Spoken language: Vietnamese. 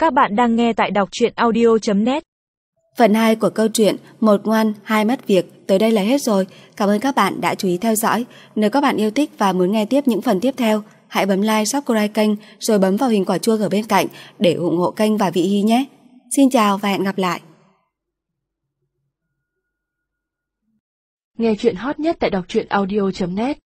Các bạn đang nghe tại đọc truyện audio.net. Phần 2 của câu chuyện Một ngoan, hai mất việc tới đây là hết rồi. Cảm ơn các bạn đã chú ý theo dõi. Nếu các bạn yêu thích và muốn nghe tiếp những phần tiếp theo, hãy bấm like, subscribe kênh rồi bấm vào hình quả chuông ở bên cạnh để ủng hộ kênh và Vị Hy nhé. Xin chào và hẹn gặp lại. Nghe chuyện hot nhất tại đọc truyện audio.net.